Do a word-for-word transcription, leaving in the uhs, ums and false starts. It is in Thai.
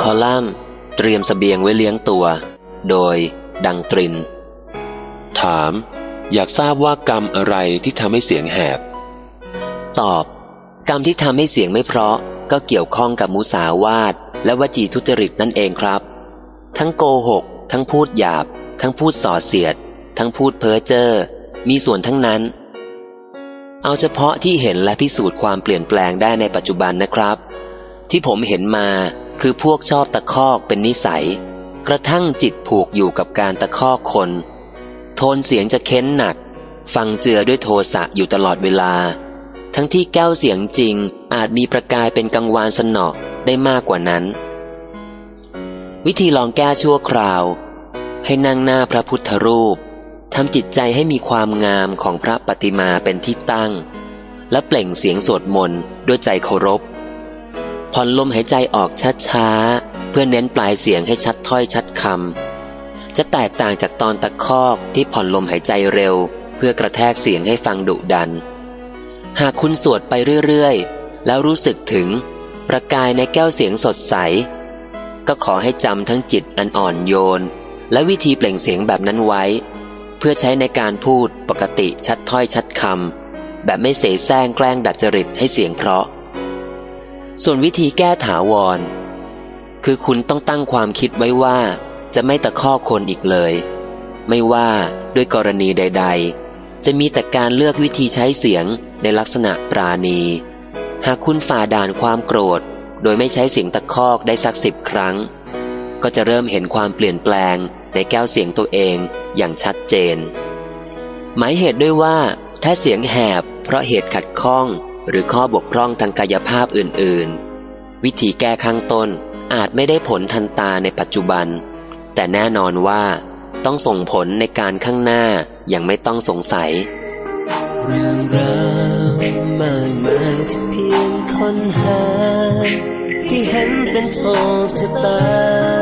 อลัมน์เตรียมเสบียงไว้เลี้ยงตัวโดยดังตรินถามอยากทราบว่ากรรมอะไรที่ทำให้เสียงแหบตอบกรรมที่ทำให้เสียงไม่เพราะก็เกี่ยวข้องกับมุสาวาทและวจีทุจริตนั่นเองครับทั้งโกหกทั้งพูดหยาบทั้งพูดส่อเสียดทั้งพูดเพ้อเจ้อมีส่วนทั้งนั้นเอาเฉพาะที่เห็นและพิสูจน์ความเปลี่ยนแปลงได้ในปัจจุบันนะครับที่ผมเห็นมาคือพวกชอบตะคอกเป็นนิสัยกระทั่งจิตผูกอยู่กับการตะคอกคนโทนเสียงจะเค้นหนักฟังเจือด้วยโทสะอยู่ตลอดเวลาทั้งที่แก้วเสียงจริงอาจมีประกายเป็นกังวานสนอได้มากกว่านั้นวิธีลองแก้ชั่วคราวให้นั่งหน้าพระพุทธรูปทำจิตใจให้มีความงามของพระปฏิมาเป็นที่ตั้งและเปล่งเสียงสวดมนต์ด้วยใจเคารพผ่อนลมหายใจออกช้าๆเพื่อเน้นปลายเสียงให้ชัดถ้อยชัดคำจะแตกต่างจากตอนตะคอกที่ผ่อนลมหายใจเร็วเพื่อกระแทกเสียงให้ฟังดุดันหากคุณสวดไปเรื่อยๆแล้วรู้สึกถึงประกายในแก้วเสียงสดใสก็ขอให้จำทั้งจิตอันอ่อนโยนและวิธีเปล่งเสียงแบบนั้นไว้เพื่อใช้ในการพูดปกติชัดถ้อยชัดคำแบบไม่เสแสร้งแกล้งดัดจริตให้เสียงเพราะส่วนวิธีแก้ถาวรคือคุณต้องตั้งความคิดไว้ว่าจะไม่ตะคอกคนอีกเลยไม่ว่าด้วยกรณีใดๆจะมีแต่การเลือกวิธีใช้เสียงในลักษณะปราณีหากคุณฝ่าด่านความโกรธโดยไม่ใช้เสียงตะคอกได้สักสิบครั้งก็จะเริ่มเห็นความเปลี่ยนแปลงในแก้วเสียงตัวเองอย่างชัดเจนหมายเหตุด้วยว่าถ้าเสียงแหบเพราะเหตุขัดข้องหรือข้อบกพร่องทางกายภาพอื่นๆวิธีแก้ข้างต้นอาจไม่ได้ผลทันตาในปัจจุบันแต่แน่นอนว่าต้องส่งผลในการข้างหน้าอย่างไม่ต้องสงสัยเรื่องราวมากมายที่เพียงค้นหาที่เห็นเป็นโชคชะตา